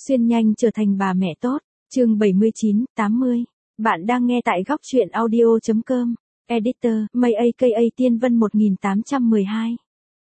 Xuyên nhanh trở thành bà mẹ tốt. Chương 79, 80. Bạn đang nghe tại góc truyện audio.com. Editor, May aka Tiên Vân 1812.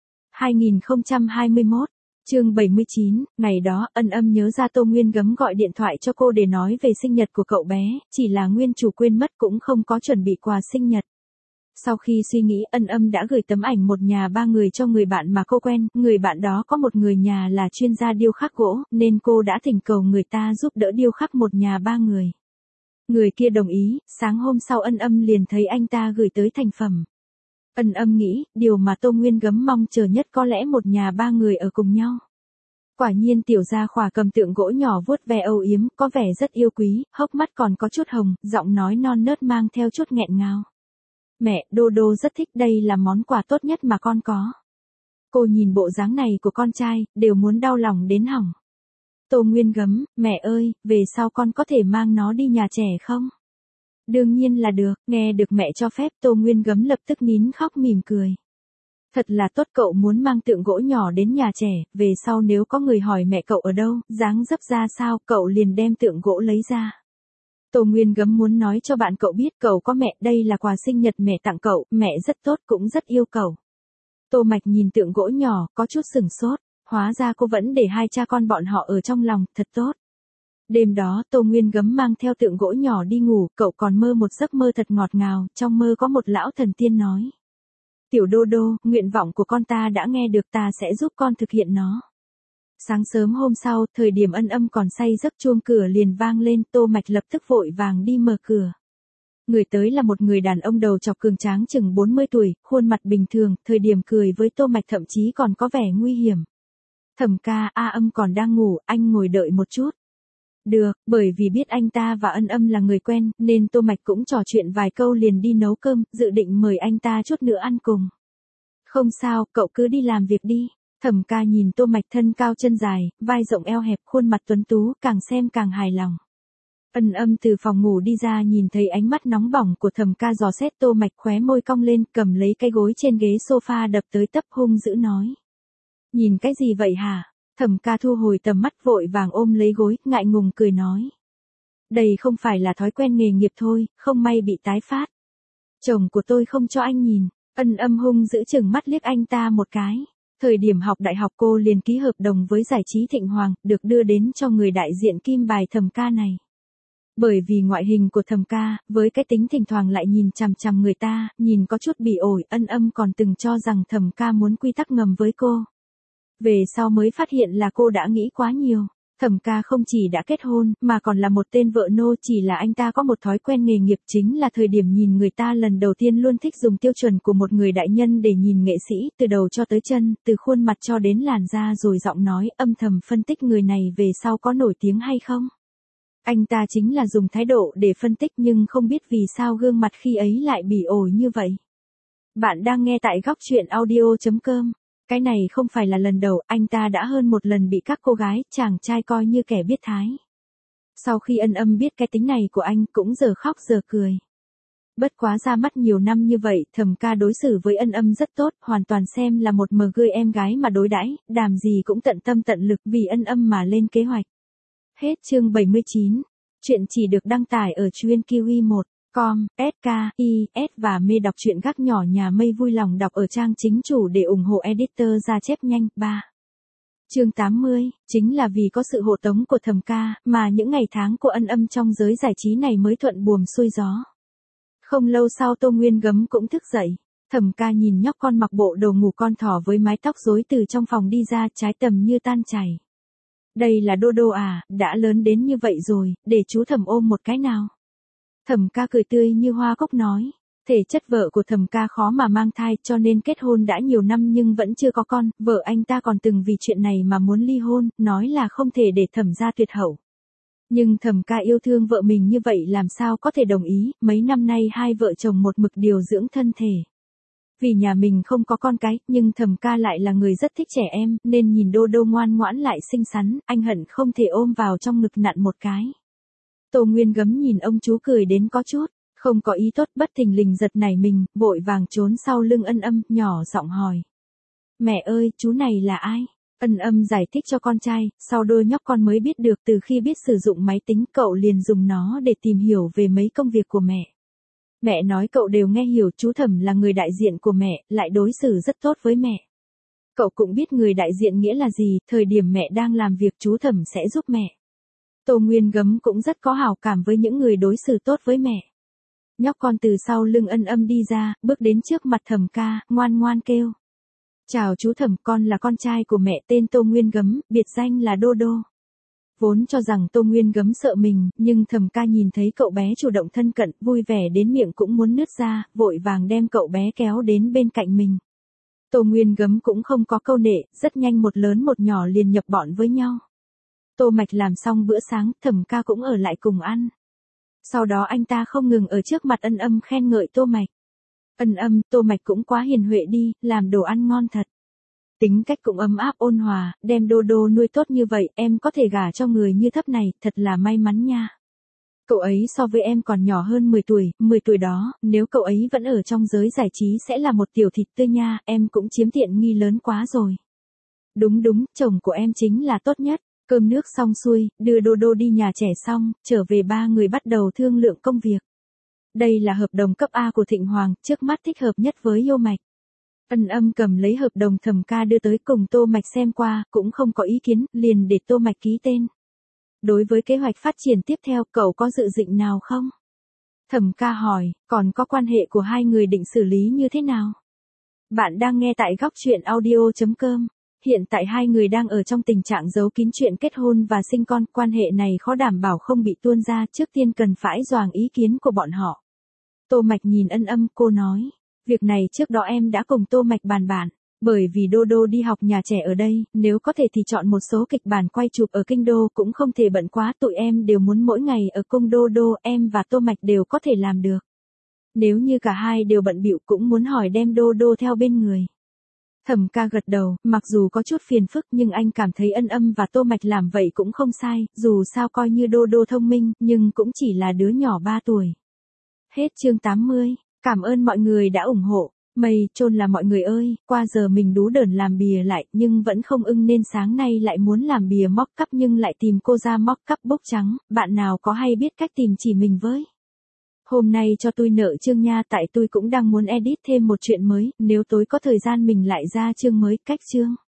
2021. Chương 79, ngày đó, Ân Âm nhớ ra Tô Nguyên Gấm gọi điện thoại cho cô để nói về sinh nhật của cậu bé, chỉ là nguyên chủ quên mất cũng không có chuẩn bị quà sinh nhật. Sau khi suy nghĩ, Ân Âm đã gửi tấm ảnh một nhà ba người cho người bạn mà cô quen, người bạn đó có một người nhà là chuyên gia điêu khắc gỗ, nên cô đã thỉnh cầu người ta giúp đỡ điêu khắc một nhà ba người. Người kia đồng ý, sáng hôm sau Ân Âm liền thấy anh ta gửi tới thành phẩm. Ân Âm nghĩ, điều mà Tô Nguyên Gấm mong chờ nhất có lẽ một nhà ba người ở cùng nhau. Quả nhiên tiểu gia khỏa cầm tượng gỗ nhỏ vuốt ve âu yếm, có vẻ rất yêu quý, hốc mắt còn có chút hồng, giọng nói non nớt mang theo chút nghẹn ngào. Mẹ, Đô Đô rất thích, đây là món quà tốt nhất mà con có. Cô nhìn bộ dáng này của con trai, đều muốn đau lòng đến hỏng. Tô Nguyên Gấm, mẹ ơi, về sau con có thể mang nó đi nhà trẻ không? Đương nhiên là được, nghe được mẹ cho phép, Tô Nguyên Gấm lập tức nín khóc mỉm cười. Thật là tốt, cậu muốn mang tượng gỗ nhỏ đến nhà trẻ, về sau nếu có người hỏi mẹ cậu ở đâu, dáng dấp ra sao, cậu liền đem tượng gỗ lấy ra. Tô Nguyên Gấm muốn nói cho bạn cậu biết cậu có mẹ, đây là quà sinh nhật mẹ tặng cậu, mẹ rất tốt cũng rất yêu cậu. Tô Mạch nhìn tượng gỗ nhỏ, có chút sửng sốt, hóa ra cô vẫn để hai cha con bọn họ ở trong lòng, thật tốt. Đêm đó, Tô Nguyên Gấm mang theo tượng gỗ nhỏ đi ngủ, cậu còn mơ một giấc mơ thật ngọt ngào, trong mơ có một lão thần tiên nói. Tiểu Đô Đô, nguyện vọng của con ta đã nghe được, ta sẽ giúp con thực hiện nó. Sáng sớm hôm sau, thời điểm Ân Âm còn say giấc, chuông cửa liền vang lên, Tô Mạch lập tức vội vàng đi mở cửa. Người tới là một người đàn ông đầu chọc cường tráng chừng 40 tuổi, khuôn mặt bình thường, thời điểm cười với Tô Mạch thậm chí còn có vẻ nguy hiểm. Thẩm ca, Âm còn đang ngủ, anh ngồi đợi một chút. Được, bởi vì biết anh ta và Ân Âm là người quen, nên Tô Mạch cũng trò chuyện vài câu liền đi nấu cơm, dự định mời anh ta chút nữa ăn cùng. Không sao, cậu cứ đi làm việc đi. Thẩm ca nhìn Tô Mạch thân cao chân dài, vai rộng eo hẹp, khuôn mặt tuấn tú, càng xem càng hài lòng. Ân Âm từ phòng ngủ đi ra nhìn thấy ánh mắt nóng bỏng của Thẩm ca dò xét Tô Mạch, khóe môi cong lên, cầm lấy cái gối trên ghế sofa đập tới tấp, hung dữ nói. Nhìn cái gì vậy hả? Thẩm ca thu hồi tầm mắt, vội vàng ôm lấy gối, ngại ngùng cười nói. Đây không phải là thói quen nghề nghiệp thôi, không may bị tái phát. Chồng của tôi không cho anh nhìn. Ân Âm hung dữ chừng mắt liếc anh ta một cái. Thời điểm học đại học cô liền ký hợp đồng với giải trí Thịnh Hoàng, được đưa đến cho người đại diện kim bài Thẩm ca này. Bởi vì ngoại hình của Thẩm ca, với cái tính thỉnh thoảng lại nhìn chằm chằm người ta, nhìn có chút bị ổi, Ân Âm còn từng cho rằng Thẩm ca muốn quy tắc ngầm với cô. Về sau mới phát hiện là cô đã nghĩ quá nhiều. Thẩm ca không chỉ đã kết hôn, mà còn là một tên vợ nô, chỉ là anh ta có một thói quen nghề nghiệp, chính là thời điểm nhìn người ta lần đầu tiên luôn thích dùng tiêu chuẩn của một người đại nhân để nhìn nghệ sĩ, từ đầu cho tới chân, từ khuôn mặt cho đến làn da, rồi giọng nói, âm thầm phân tích người này về sau có nổi tiếng hay không. Anh ta chính là dùng thái độ để phân tích, nhưng không biết vì sao gương mặt khi ấy lại bị ổi như vậy. Bạn đang nghe tại góc truyện audio.com. Cái này không phải là lần đầu, anh ta đã hơn một lần bị các cô gái, chàng trai coi như kẻ biết thái. Sau khi Ân Âm biết cái tính này của anh, cũng giờ khóc giờ cười. Bất quá ra mắt nhiều năm như vậy, Thẩm ca đối xử với Ân Âm rất tốt, hoàn toàn xem là một mờ gươi em gái mà đối đãi, đàm gì cũng tận tâm tận lực vì Ân Âm mà lên kế hoạch. Hết chương 79. Chuyện chỉ được đăng tải ở truyện Kiwi 1. Com, SK, và mê đọc truyện gác nhỏ nhà Mây vui lòng đọc ở trang chính chủ để ủng hộ editor ra chép nhanh. 3. Chương 80, chính là vì có sự hộ tống của Thẩm ca, mà những ngày tháng của Ân Âm trong giới giải trí này mới thuận buồm xuôi gió. Không lâu sau Tô Nguyên Gấm cũng thức dậy. Thẩm ca nhìn nhóc con mặc bộ đồ ngủ con thỏ với mái tóc rối từ trong phòng đi ra, trái tầm như tan chảy. Đây là Đô Đô à, đã lớn đến như vậy rồi, để chú Thẩm ôm một cái nào. Thẩm ca cười tươi như hoa cúc nói, thể chất vợ của Thẩm ca khó mà mang thai, cho nên kết hôn đã nhiều năm nhưng vẫn chưa có con, vợ anh ta còn từng vì chuyện này mà muốn ly hôn, nói là không thể để Thẩm gia tuyệt hậu. Nhưng Thẩm ca yêu thương vợ mình như vậy làm sao có thể đồng ý, mấy năm nay hai vợ chồng một mực điều dưỡng thân thể. Vì nhà mình không có con cái, nhưng Thẩm ca lại là người rất thích trẻ em, nên nhìn Đô Đô ngoan ngoãn lại xinh xắn, anh hận không thể ôm vào trong ngực nặn một cái. Tô Nguyên Gấm nhìn ông chú cười đến có chút, không có ý tốt, bất thình lình giật nảy mình, vội vàng trốn sau lưng Ân Âm, nhỏ giọng hỏi. Mẹ ơi, chú này là ai? Ân Âm giải thích cho con trai, sau đôi nhóc con mới biết được từ khi biết sử dụng máy tính cậu liền dùng nó để tìm hiểu về mấy công việc của mẹ. Mẹ nói cậu đều nghe hiểu, chú Thẩm là người đại diện của mẹ, lại đối xử rất tốt với mẹ. Cậu cũng biết người đại diện nghĩa là gì, thời điểm mẹ đang làm việc chú Thẩm sẽ giúp mẹ. Tô Nguyên Gấm cũng rất có hảo cảm với những người đối xử tốt với mẹ. Nhóc con từ sau lưng Ân Âm đi ra, bước đến trước mặt Thẩm ca, ngoan ngoan kêu. Chào chú Thẩm, con là con trai của mẹ, tên Tô Nguyên Gấm, biệt danh là Đô Đô. Vốn cho rằng Tô Nguyên Gấm sợ mình, nhưng Thẩm ca nhìn thấy cậu bé chủ động thân cận, vui vẻ đến miệng cũng muốn nứt ra, vội vàng đem cậu bé kéo đến bên cạnh mình. Tô Nguyên Gấm cũng không có câu nệ, rất nhanh một lớn một nhỏ liền nhập bọn với nhau. Tô Mạch làm xong bữa sáng, Thẩm ca cũng ở lại cùng ăn. Sau đó anh ta không ngừng ở trước mặt Ân Âm khen ngợi Tô Mạch. Ân Âm, Tô Mạch cũng quá hiền huệ đi, làm đồ ăn ngon thật. Tính cách cũng ấm áp ôn hòa, đem Đô Đô nuôi tốt như vậy, em có thể gả cho người như Thấp này, thật là may mắn nha. Cậu ấy so với em còn nhỏ hơn 10 tuổi đó, nếu cậu ấy vẫn ở trong giới giải trí sẽ là một tiểu thịt tươi nha, em cũng chiếm tiện nghi lớn quá rồi. Đúng, chồng của em chính là tốt nhất. Cơm nước xong xuôi, đưa Đô Đô đi nhà trẻ xong, trở về ba người bắt đầu thương lượng công việc. Đây là hợp đồng cấp A của Thịnh Hoàng, trước mắt thích hợp nhất với Yêu Mạch. Ân Âm cầm lấy hợp đồng Thẩm ca đưa tới cùng Tô Mạch xem qua, cũng không có ý kiến, liền để Tô Mạch ký tên. Đối với kế hoạch phát triển tiếp theo, cậu có dự định nào không? Thẩm ca hỏi, còn có quan hệ của hai người định xử lý như thế nào? Bạn đang nghe tại góc truyện audio.com. Hiện tại hai người đang ở trong tình trạng giấu kín chuyện kết hôn và sinh con, quan hệ này khó đảm bảo không bị tuôn ra, trước tiên cần phải doàng ý kiến của bọn họ. Tô Mạch nhìn Ân Âm, cô nói, việc này trước đó em đã cùng Tô Mạch bàn bạc, bởi vì Đô Đô đi học nhà trẻ ở đây, nếu có thể thì chọn một số kịch bản quay chụp ở kinh đô, cũng không thể bận quá, tụi em đều muốn mỗi ngày ở cung Đô Đô, em và Tô Mạch đều có thể làm được. Nếu như cả hai đều bận bịu cũng muốn hỏi đem Đô Đô theo bên người. Thẩm ca gật đầu, mặc dù có chút phiền phức nhưng anh cảm thấy Ân Âm và Tô Mạch làm vậy cũng không sai, dù sao coi như Đô Đô thông minh, nhưng cũng chỉ là đứa nhỏ 3 tuổi. Hết chương 80, cảm ơn mọi người đã ủng hộ. Mây trôn là mọi người ơi, qua giờ mình đú đởn làm bìa lại nhưng vẫn không ưng nên sáng nay lại muốn làm bìa mock up nhưng lại tìm cô ra mock up bốc trắng, bạn nào có hay biết cách tìm chỉ mình với. Hôm nay cho tôi nợ chương nha, tại tôi cũng đang muốn edit thêm một chuyện mới, nếu tối có thời gian mình lại ra chương mới, cách chương.